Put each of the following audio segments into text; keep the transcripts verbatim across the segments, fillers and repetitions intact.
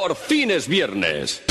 Por fin es viernes.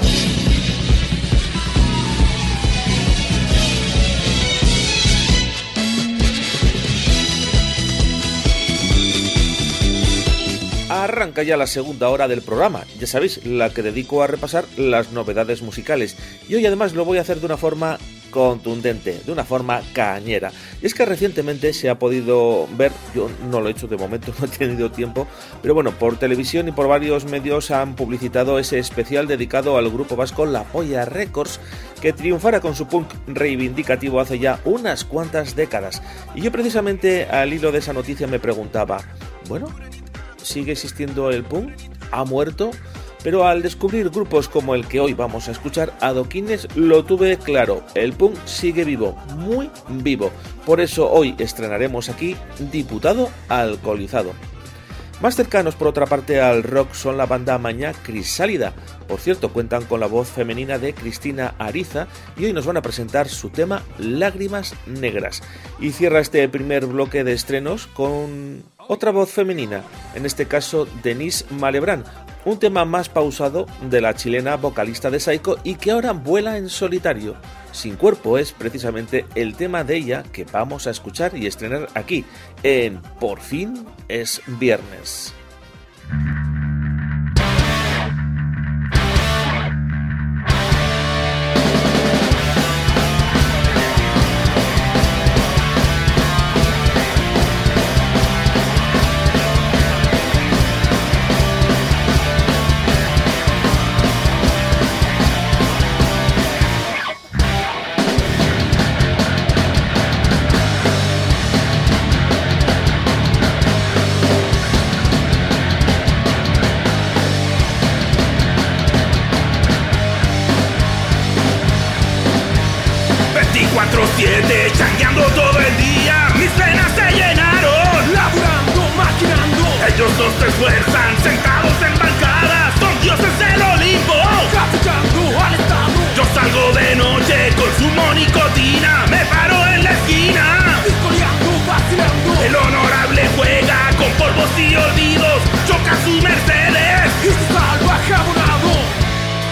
Arranca ya la segunda hora del programa, ya sabéis, la que dedico a repasar las novedades musicales. Y hoy además lo voy a hacer de una forma contundente, de una forma cañera. Y es que recientemente se ha podido ver, yo no lo he hecho de momento, no he tenido tiempo, pero bueno, por televisión y por varios medios han publicitado ese especial dedicado al grupo vasco La Polla Records, que triunfara con su punk reivindicativo hace ya unas cuantas décadas. Y yo precisamente al hilo de esa noticia me preguntaba, bueno, ¿sigue existiendo el punk? ¿Ha muerto? Pero al descubrir grupos como el que hoy vamos a escuchar, adoquines, lo tuve claro, el punk sigue vivo, muy vivo. Por eso hoy estrenaremos aquí Diputado Alcoholizado. Más cercanos por otra parte al rock son la banda mañá Crisálida. Por cierto, cuentan con la voz femenina de Cristina Ariza y hoy nos van a presentar su tema Lágrimas Negras. Y cierra este primer bloque de estrenos con otra voz femenina, en este caso Denise Malebrán, un tema más pausado de la chilena vocalista de Saiko y que ahora vuela en solitario. Sin cuerpo es precisamente el tema de ella que vamos a escuchar y estrenar aquí en Por fin es viernes. veinticuatro siete, changueando todo el día, mis venas se llenaron, laburando, maquinando. Ellos dos se esfuerzan, sentados en bancadas, son dioses del Olimpo, traficando al estado. Yo salgo de noche, consumo nicotina, me paro en la esquina, discoleando, vacilando. El honorable juega con polvos y olvidos, choca su Mercedes y se salva jabonado.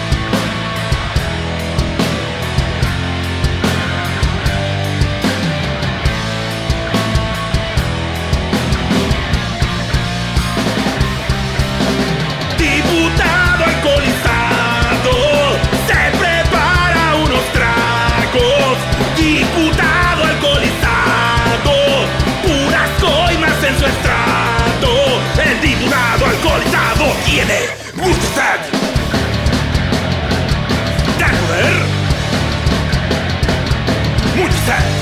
Diputado alcoholizado, se prepara unos tragos. Diputado alcoholizado, puras coimas en su estrato. El diputado alcoholizado tiene mucha sed de poder, mucha sed.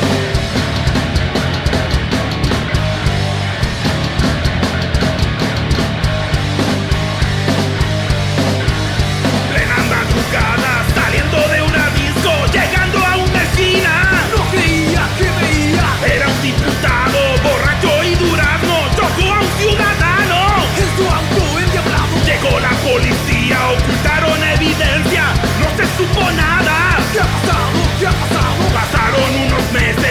Saliendo de una disco, llegando a una esquina, no creía que veía. Era un diputado, borracho y durazno, chocó a un ciudadano, en su auto endiablado. Llegó la policía, ocultaron evidencia, no se supo nada. ¿Qué ha pasado? ¿Qué ha pasado? Pasaron unos meses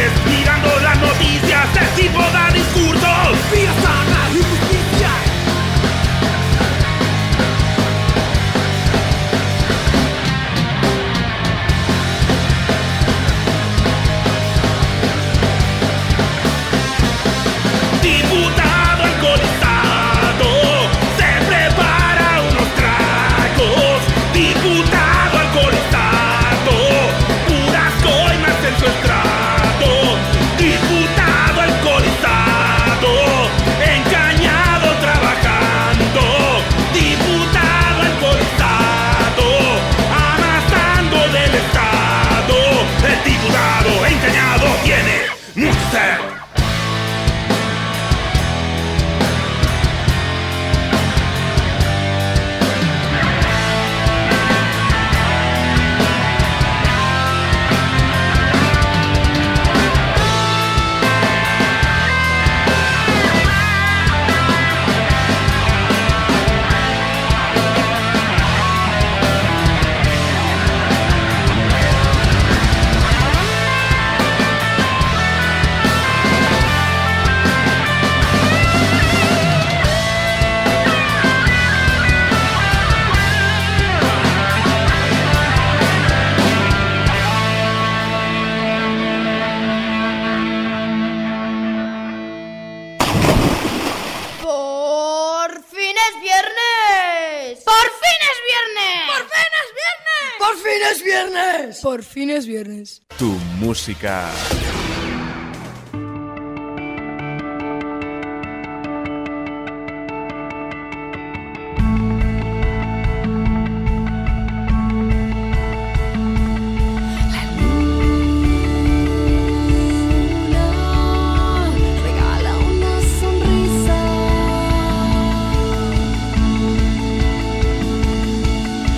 viernes! Por fin es viernes. Tu música.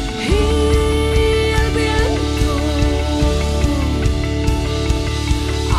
A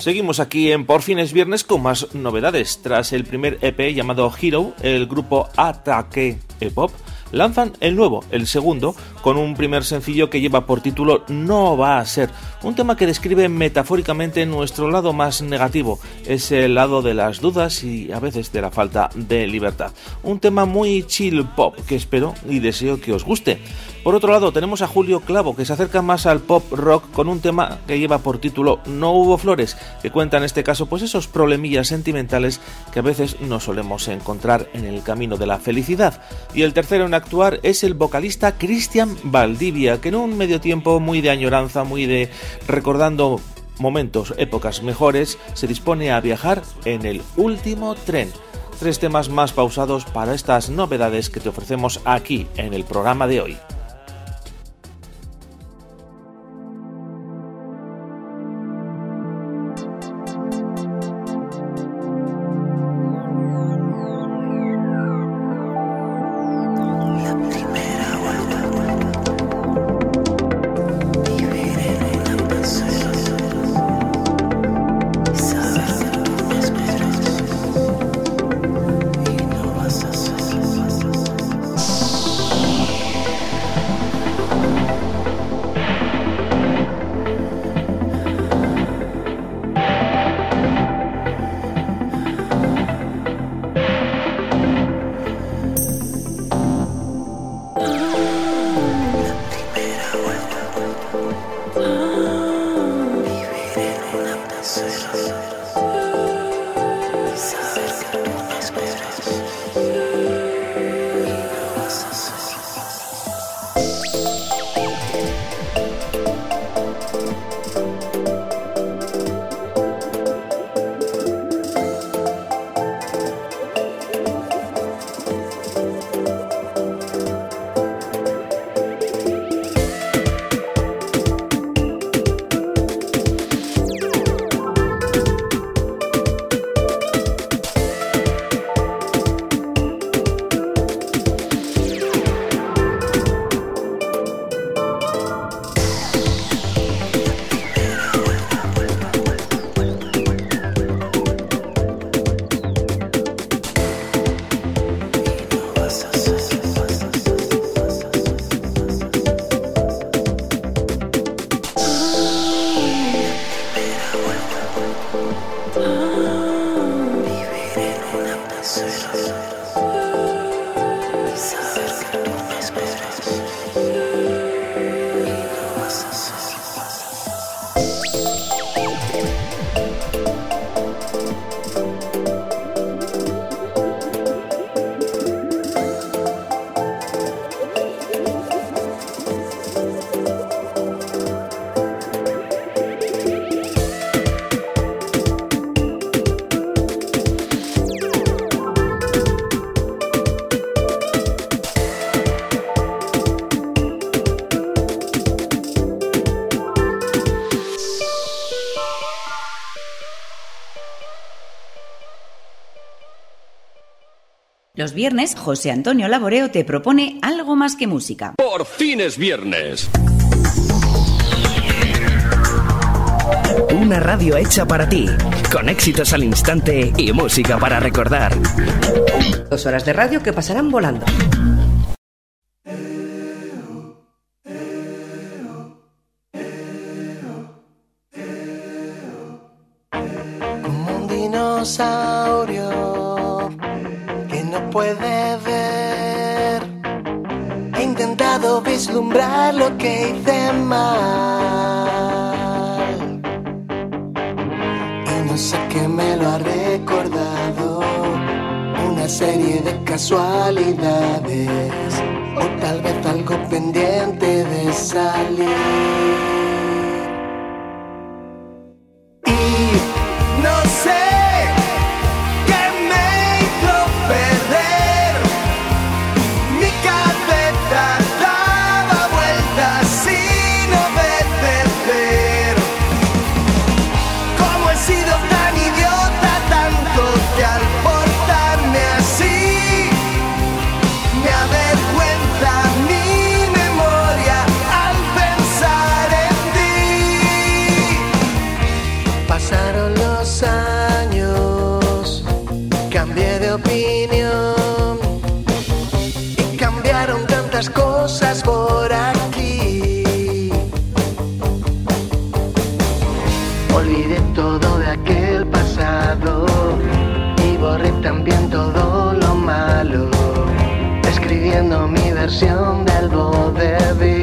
Seguimos aquí en Por fin es viernes con más novedades. Tras el primer E P llamado Hero, el grupo Ataque E-Pop lanzan el nuevo, el segundo, con un primer sencillo que lleva por título No va a ser, un tema que describe metafóricamente nuestro lado más negativo, ese lado de las dudas y a veces de la falta de libertad. Un tema muy chill pop que espero y deseo que os guste. Por otro lado tenemos a Julio Clavo, que se acerca más al pop rock con un tema que lleva por título No hubo flores, que cuenta en este caso pues esos problemillas sentimentales que a veces nos solemos encontrar en el camino de la felicidad. Y el tercero en actuar es el vocalista Cristian Valdivia, que en un medio tiempo muy de añoranza, muy de recordando momentos, épocas mejores, se dispone a viajar en el último tren. Tres temas más pausados para estas novedades que te ofrecemos aquí en el programa de hoy. Los viernes, José Antonio Laboreo te propone algo más que música. Por fin es viernes. Una radio hecha para ti, con éxitos al instante y música para recordar. Dos horas de radio que pasarán volando. Como un dinosaurio que no puede ver, he intentado vislumbrar lo que hice mal, y no sé qué me lo ha recordado, una serie de casualidades, o tal vez algo pendiente de salir. Me avergüenza mi memoria al pensar en de opinión y cambiaron tantas cosas por aquí. Olvidé todo de aquel pasado y borré también todo lo malo, escribiendo mi versión del vodevil.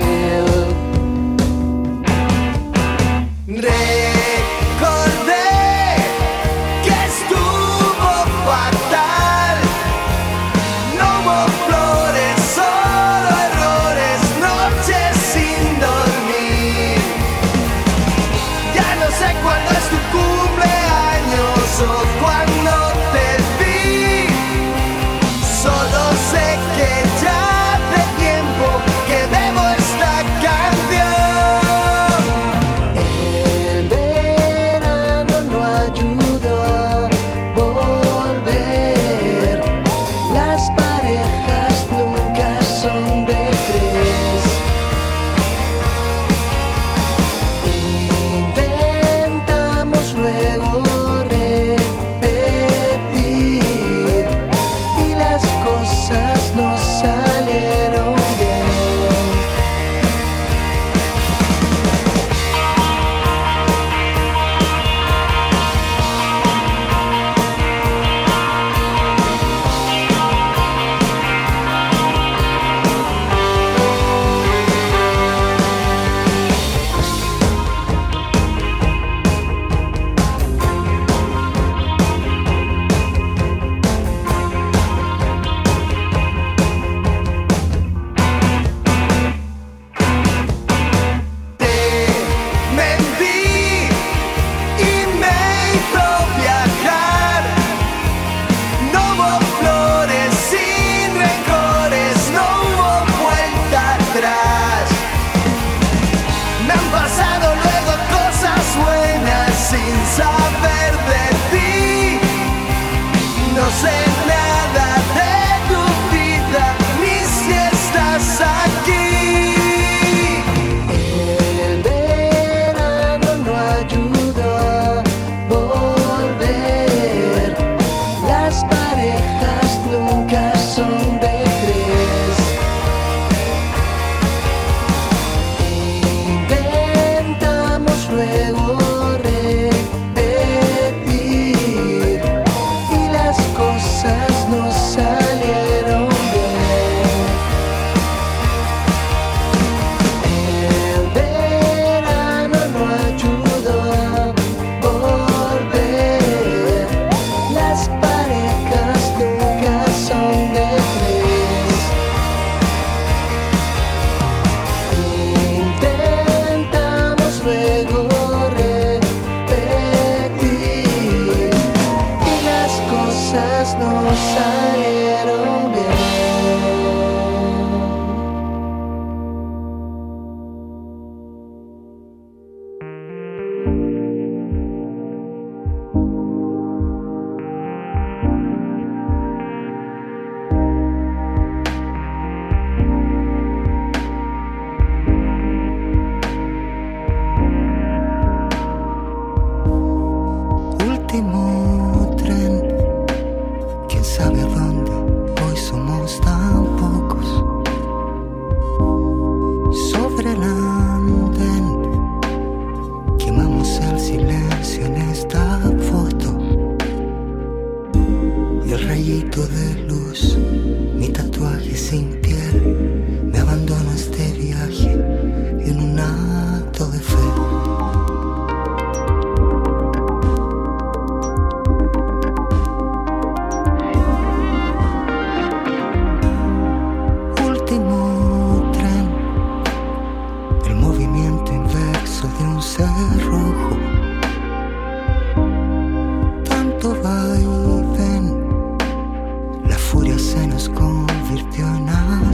Se nos convirtió en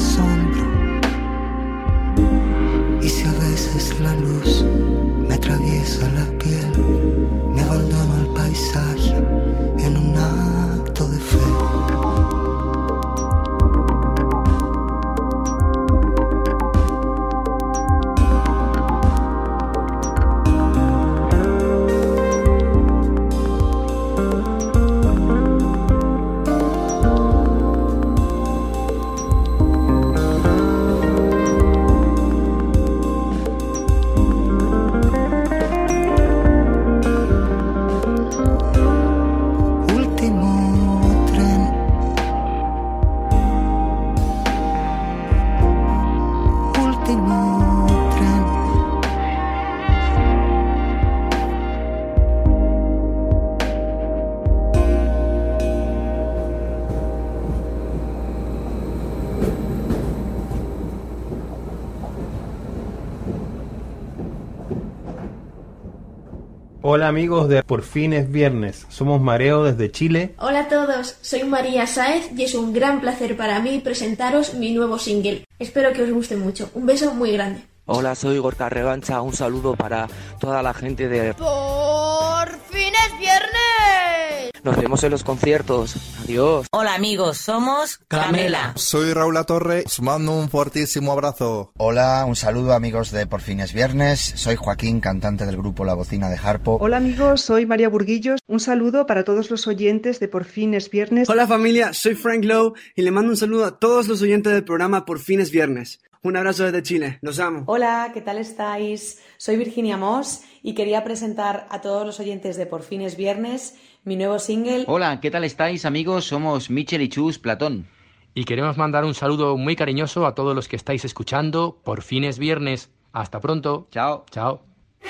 Hola amigos de Por fin es viernes, somos Mareo desde Chile. Hola a todos, soy María Sáez y es un gran placer para mí presentaros mi nuevo single. Espero que os guste mucho, un beso muy grande. Hola, soy Gorka Revancha, un saludo para toda la gente de Por fin es viernes. Nos vemos en los conciertos, adiós. Hola amigos, somos Camela. Soy Raúl Latorre, os mando un fortísimo abrazo. Hola, un saludo amigos de Por fin es viernes, soy Joaquín, cantante del grupo La Bocina de Harpo. Hola amigos, soy María Burguillos, un saludo para todos los oyentes de Por fin es viernes. Hola familia, soy Frank Lowe y le mando un saludo a todos los oyentes del programa Por fin es viernes. Un abrazo desde Chile, los amo. Hola, ¿qué tal estáis? Soy Virginia Moss y quería presentar a todos los oyentes de Por fin es viernes mi nuevo single. Hola, ¿qué tal estáis amigos? Somos Michel y Chus Platón. Y queremos mandar un saludo muy cariñoso a todos los que estáis escuchando Por fin es viernes. Hasta pronto. Chao. Chao.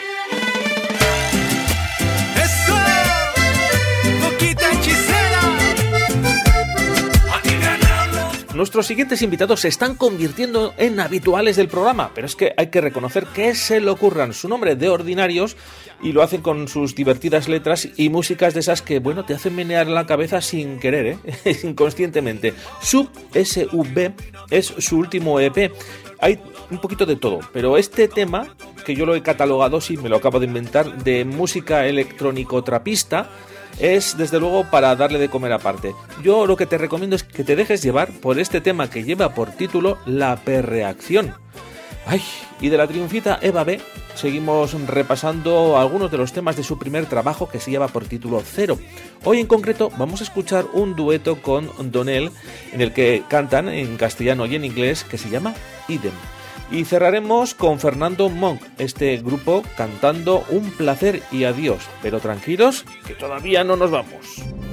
¡Eso! ¡Poquita hechicera! Nuestros siguientes invitados se están convirtiendo en habituales del programa, pero es que hay que reconocer que se le ocurran su nombre de ordinarios y lo hacen con sus divertidas letras y músicas de esas que, bueno, te hacen menear la cabeza sin querer, ¿eh? Inconscientemente. Sub S V es su último E P. Hay un poquito de todo, pero este tema, que yo lo he catalogado, sí, me lo acabo de inventar, de música electrónico trapista, es desde luego para darle de comer aparte. Yo lo que te recomiendo es que te dejes llevar por este tema que lleva por título La Perreacción. Ay, y de la triunfita Eva B seguimos repasando algunos de los temas de su primer trabajo que se lleva por título Cero. Hoy en concreto vamos a escuchar un dueto con Donel en el que cantan en castellano y en inglés, que se llama Idem. Y cerraremos con Fernando Monk, este grupo cantando Un placer y adiós. Pero tranquilos, que todavía no nos vamos.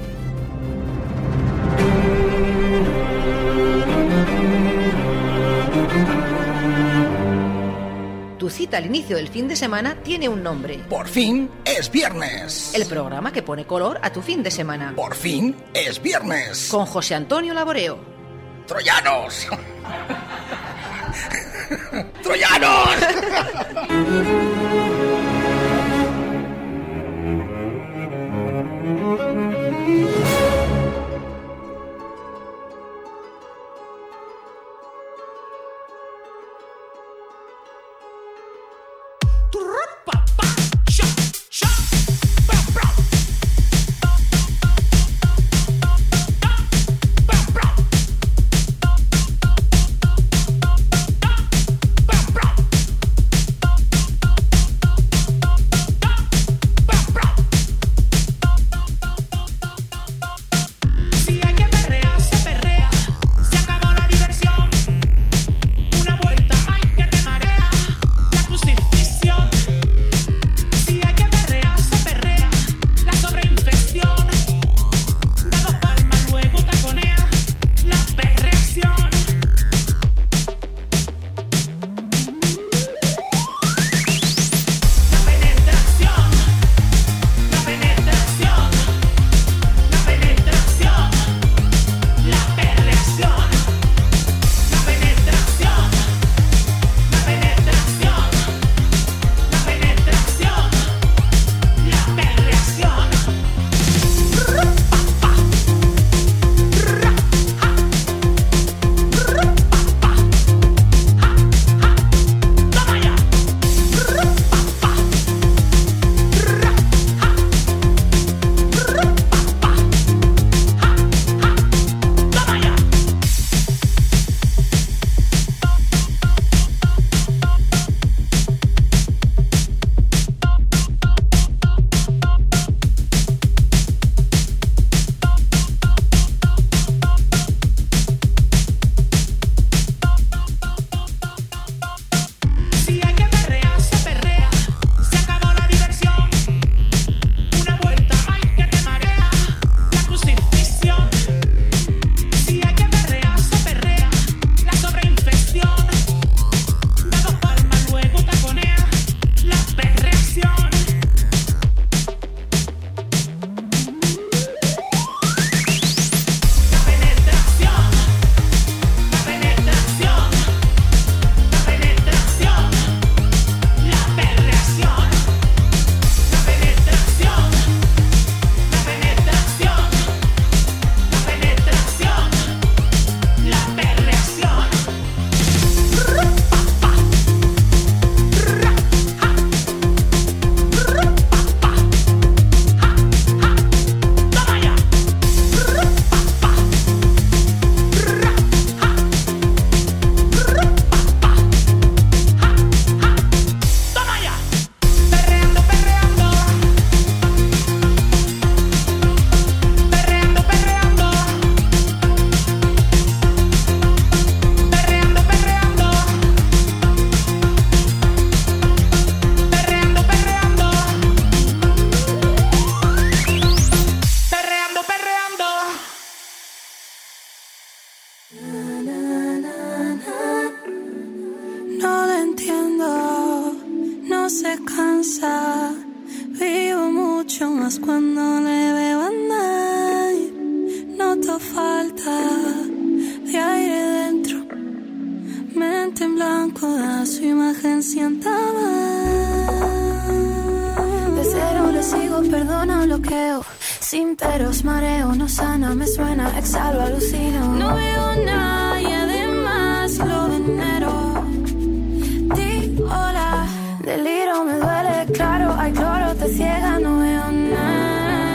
Tu cita al inicio del fin de semana tiene un nombre. Por fin es viernes. El programa que pone color a tu fin de semana. Por fin es viernes. Con José Antonio Laboreo. ¡Troyanos! ¡Troyanos! más cuando le veo andar. Noto falta de aire dentro. Mente en blanco da su imagen, sienta más. De cero le sigo, perdono, bloqueo. Sin peros, mareo, no sana, me suena, exhalo, alucino. No veo nada y además lo venero. Di hola, deliro, me duele, claro, hay cloro, te ciega, no veo nada.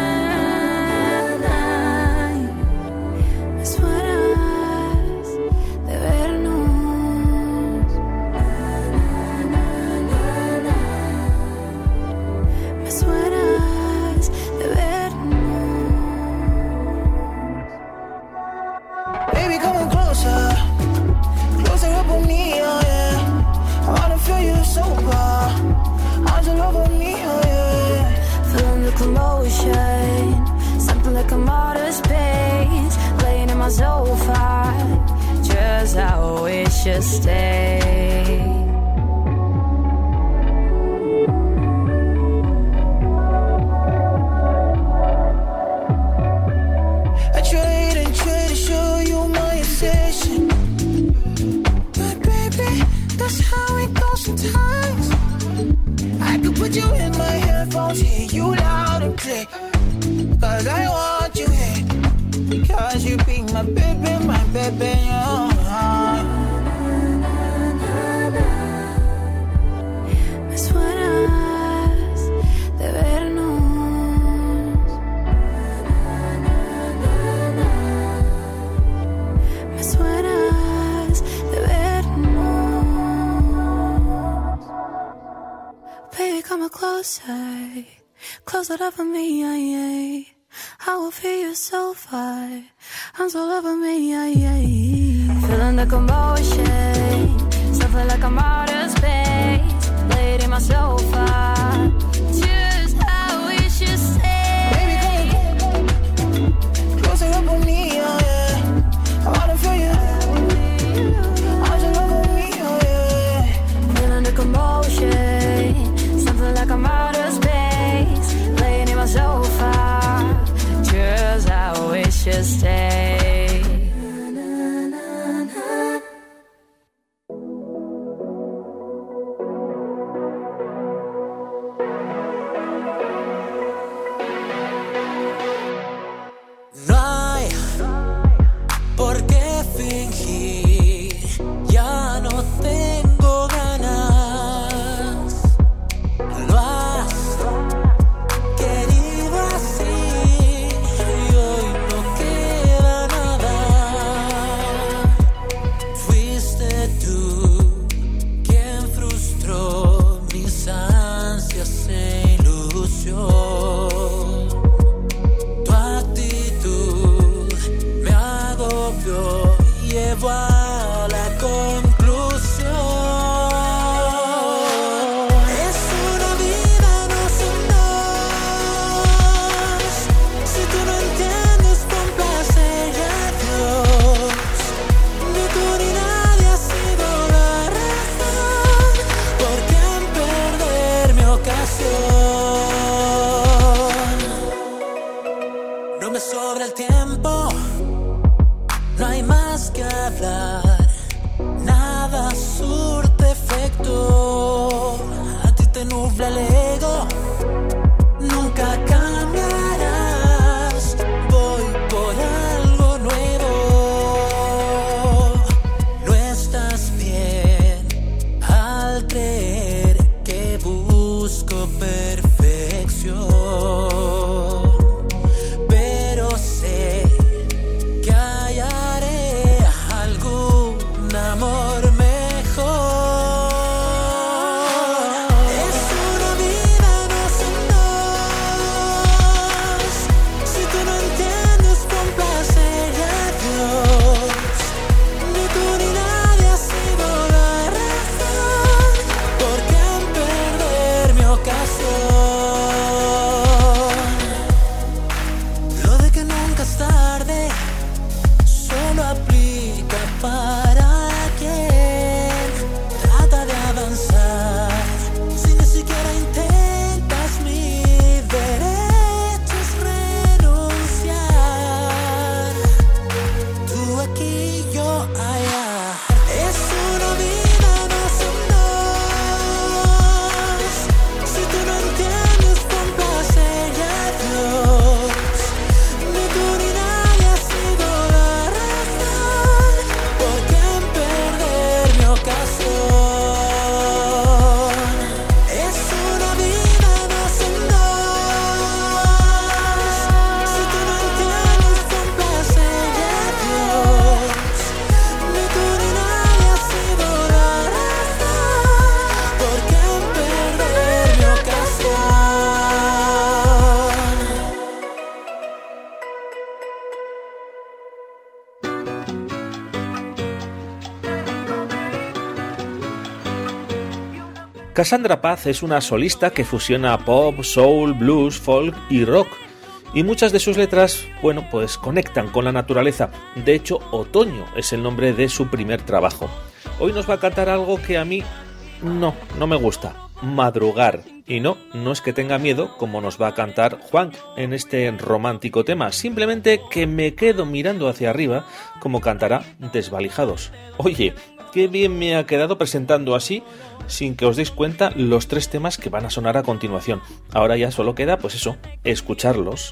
Me suenas de vernos. Me suenas de vernos. Baby, come closer, closer up on me, oh yeah. I wanna feel you sober, arms all over me, oh yeah. Feeling the commotion, something like I'm out of space, laying in my sofa, just how it should stay. I tried and tried to show you my obsession, but baby, that's how it goes sometimes. I could put you in my headphones, hear you loud and clear, cause I want you here, because you be my baby, my baby, oh. Me suenas de vernos. Me suenas de vernos. Baby, come closer, closer up on me, yeah, yeah. I will feel you so far, arms all over me, yeah, yeah. Feeling the commotion, something like I'm out of space, laid in my sofa, just how it should stay. Baby, come, closer up on me, oh yeah. I wanna feel you, arms all over me, oh yeah. Feeling the commotion, something like I'm out of space, laying in my sofa, just how it should stay. No hay por qué fingir, ya no tengo ganas. Lo has querido así y hoy no queda nada. Fuiste tú quien frustró mis ansias e ilusión. Tu actitud me agobió y llevó a la conclusión. Es una vida, no son dos. Si tú no entiendes, con placer y adiós. Ni tú ni nadie ha sido la razón por quien perder mi ocasión. No me sobra el tiempo, no hay más que hablar, nada surte efecto. A ti te nubla el ego, nunca cambiarás. Voy por algo nuevo. No estás bien al creer que busco perfección, pero sé que hallaré algún amor mejor. Es una vida. Cassandra Paz es una solista que fusiona pop, soul, blues, folk y rock. Y muchas de sus letras, bueno, pues conectan con la naturaleza. De hecho, Otoño es el nombre de su primer trabajo. Hoy nos va a cantar algo que a mí no, no me gusta. Madrugar. Y no, no es que tenga miedo, como nos va a cantar Juan en este romántico tema. Simplemente que me quedo mirando hacia arriba, como cantará Desvalijados. Oye, qué bien me ha quedado presentando así, sin que os deis cuenta, los tres temas que van a sonar a continuación. Ahora ya solo queda, pues eso, escucharlos.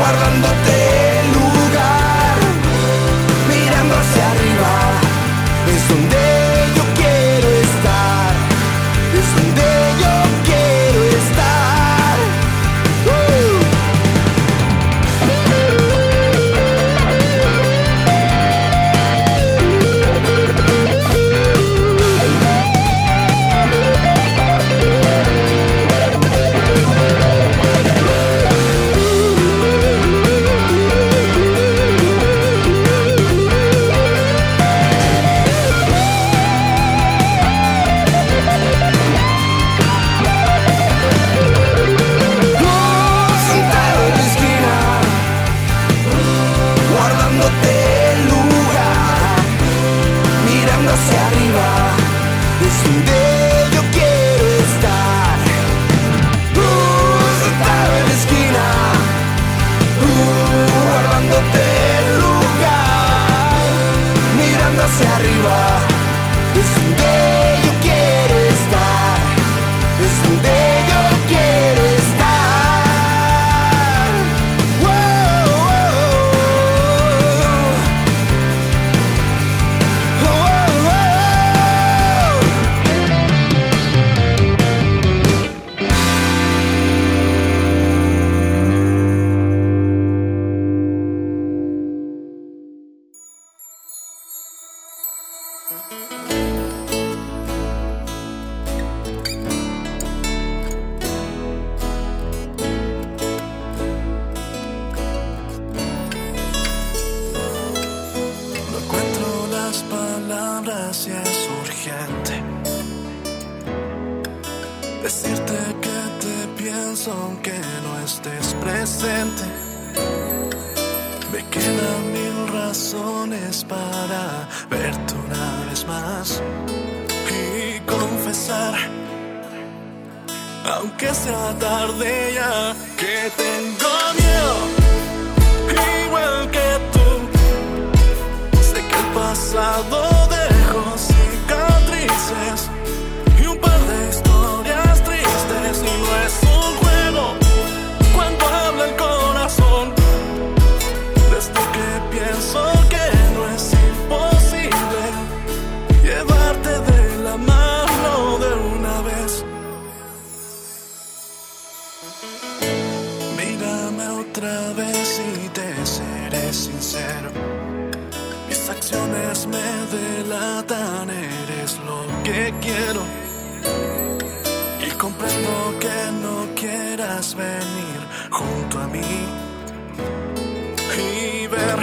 guardándote lugar, mirando hacia arriba, es donde yo quiero estar, es donde yo quiero estar. ¡Uh! Hacia arriba, es donde yo quiero estar. Uh, sentado en la esquina, uh, guardándote el lugar, mirando hacia arriba, es donde yo quiero estar, es donde yo quiero estar. Wow, wow, No encuentro las palabras y es urgente decirte que te pienso aunque no estés presente. Me quedan mil razones para verte una vez más y confesar, aunque sea tarde ya, que tengo miedo, igual que tú. Sé que el pasado dejó cicatrices y un par de historias tristes, y no es un juego cuando habla el corazón. Desde que pienso que no es imposible llevarte de la mano de una vez. Mírame otra vez y te seré sincero. Mis acciones me delatan, eres lo que quiero. Y comprendo que no quieras venir junto a mí y ver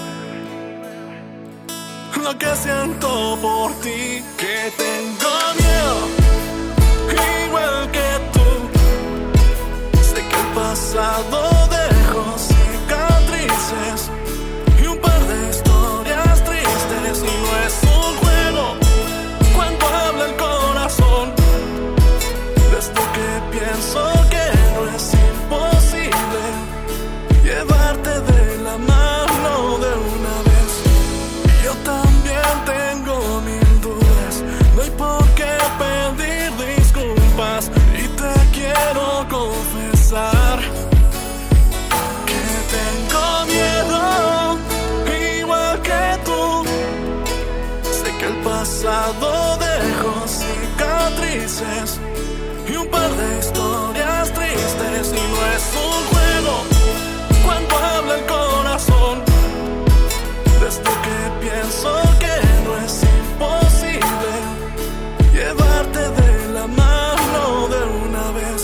lo que siento por ti, que tengo miedo, igual que tú. Sé que el pasado dejó cicatrices y un par de historias tristes, y no es un juego cuando habla el corazón. Desde que pienso que no es imposible llevarte de la mano de una vez. Yo también tengo mil dudas, no hay por qué pedir disculpas, y te quiero confesar que tengo miedo, igual que tú. Sé que el pasado dejó cicatrices y un par de historias tristes, y no es un juego cuando habla el corazón. Desde que pienso que no es imposible llevarte de la mano de una vez.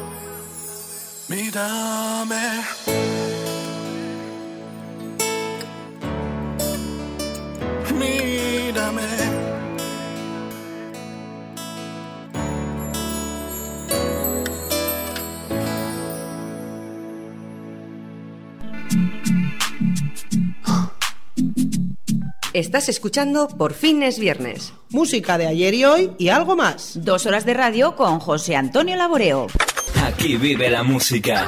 Mírame, mírame. Estás escuchando Por fin es viernes. Música de ayer y hoy y algo más. Dos horas de radio con José Antonio Laboreo. Aquí vive la música.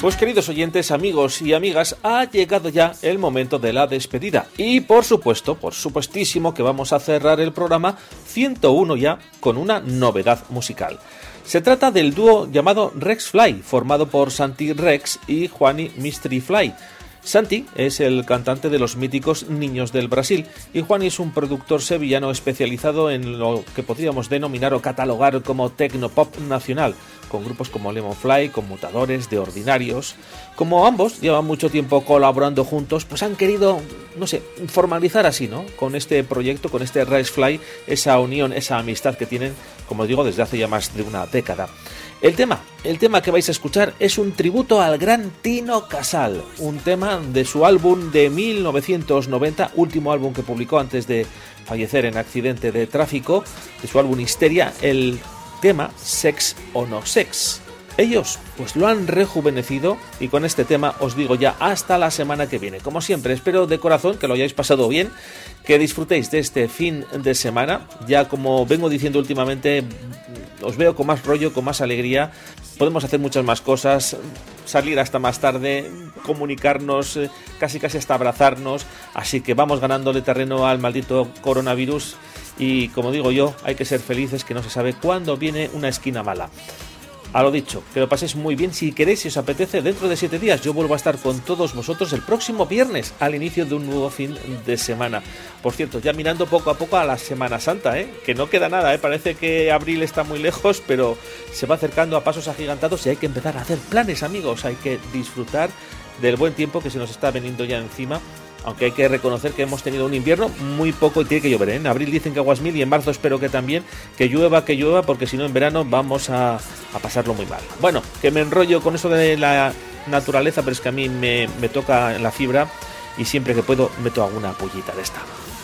Pues queridos oyentes, amigos y amigas, ha llegado ya el momento de la despedida. Y por supuesto, por supuestísimo que vamos a cerrar el programa ciento uno ya con una novedad musical. Se trata del dúo llamado Rex Fly, formado por Santi Rex y Juani Mystery Fly. Santi es el cantante de los míticos Niños del Brasil y Juani es un productor sevillano especializado en lo que podríamos denominar o catalogar como tecnopop nacional, con grupos como Lemonfly, Conmutadores, De Ordinarios. Como ambos llevan mucho tiempo colaborando juntos, pues han querido, no sé, formalizar así, ¿no? Con este proyecto, con este Rex Fly, esa unión, esa amistad que tienen, como digo, desde hace ya más de una década. El tema, el tema que vais a escuchar es un tributo al gran Tino Casal, un tema de su álbum de mil novecientos noventa, último álbum que publicó antes de fallecer en accidente de tráfico, de su álbum Histeria, el tema Sex o No Sex. Ellos pues lo han rejuvenecido y con este tema os digo ya hasta la semana que viene. Como siempre, espero de corazón que lo hayáis pasado bien, que disfrutéis de este fin de semana. Ya como vengo diciendo últimamente, os veo con más rollo, con más alegría. Podemos hacer muchas más cosas, salir hasta más tarde, comunicarnos, casi casi hasta abrazarnos. Así que vamos ganándole terreno al maldito coronavirus. Y como digo yo, hay que ser felices, que no se sabe cuándo viene una esquina mala. A lo dicho, que lo paséis muy bien. Si queréis, si os apetece, dentro de siete días yo vuelvo a estar con todos vosotros el próximo viernes, al inicio de un nuevo fin de semana. Por cierto, ya mirando poco a poco a la Semana Santa, ¿eh? Que no queda nada, ¿eh? Parece que abril está muy lejos, pero se va acercando a pasos agigantados y hay que empezar a hacer planes, amigos. Hay que disfrutar del buen tiempo que se nos está veniendo ya encima. Aunque hay que reconocer que hemos tenido un invierno muy poco y tiene que llover, ¿eh? En abril dicen que aguas mil y en marzo espero que también, que llueva, que llueva, porque si no en verano vamos a, a pasarlo muy mal. Bueno, que me enrollo con eso de la naturaleza, pero es que a mí me, me toca la fibra y siempre que puedo meto alguna pollita de esta.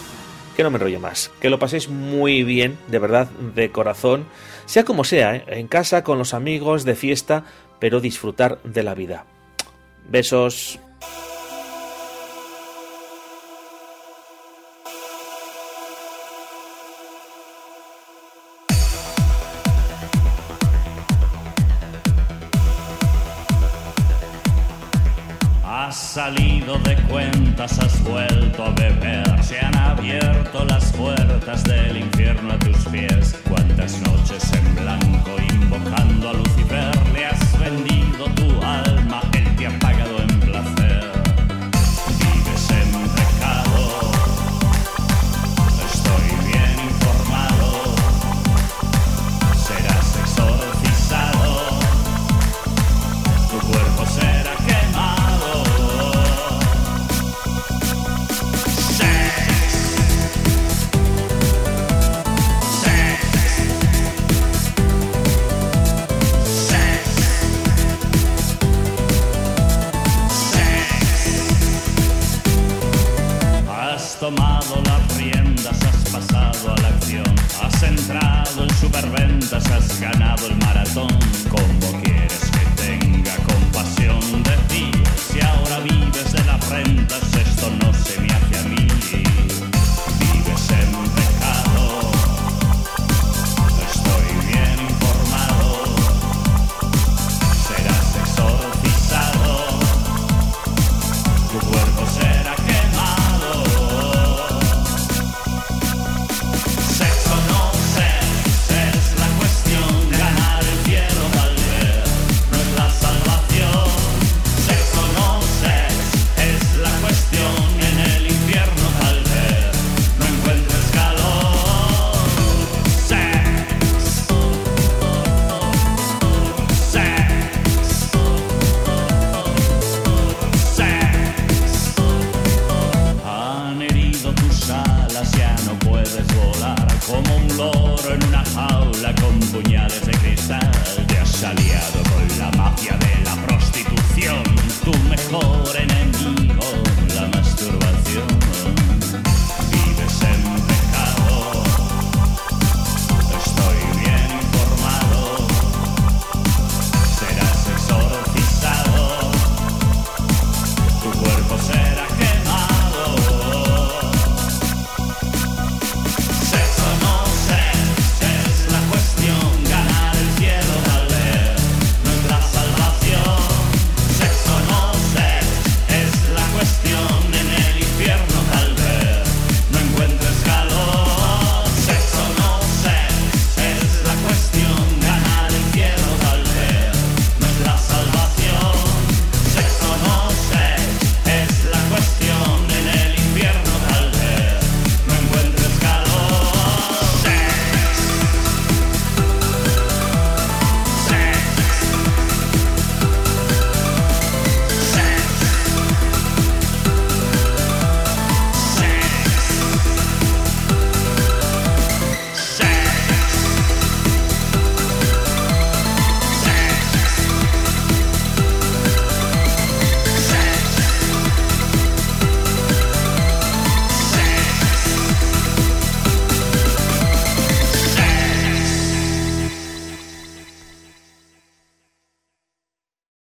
Que no me enrollo más, que lo paséis muy bien, de verdad, de corazón, sea como sea, ¿eh? En casa, con los amigos, de fiesta, pero disfrutar de la vida. Besos. Has salido de cuentas, has vuelto a beber. Se han abierto las puertas del infierno a tus pies. Cuántas noches en blanco invocando a Lucifer. Le has vendido tu alma, él te ha pagado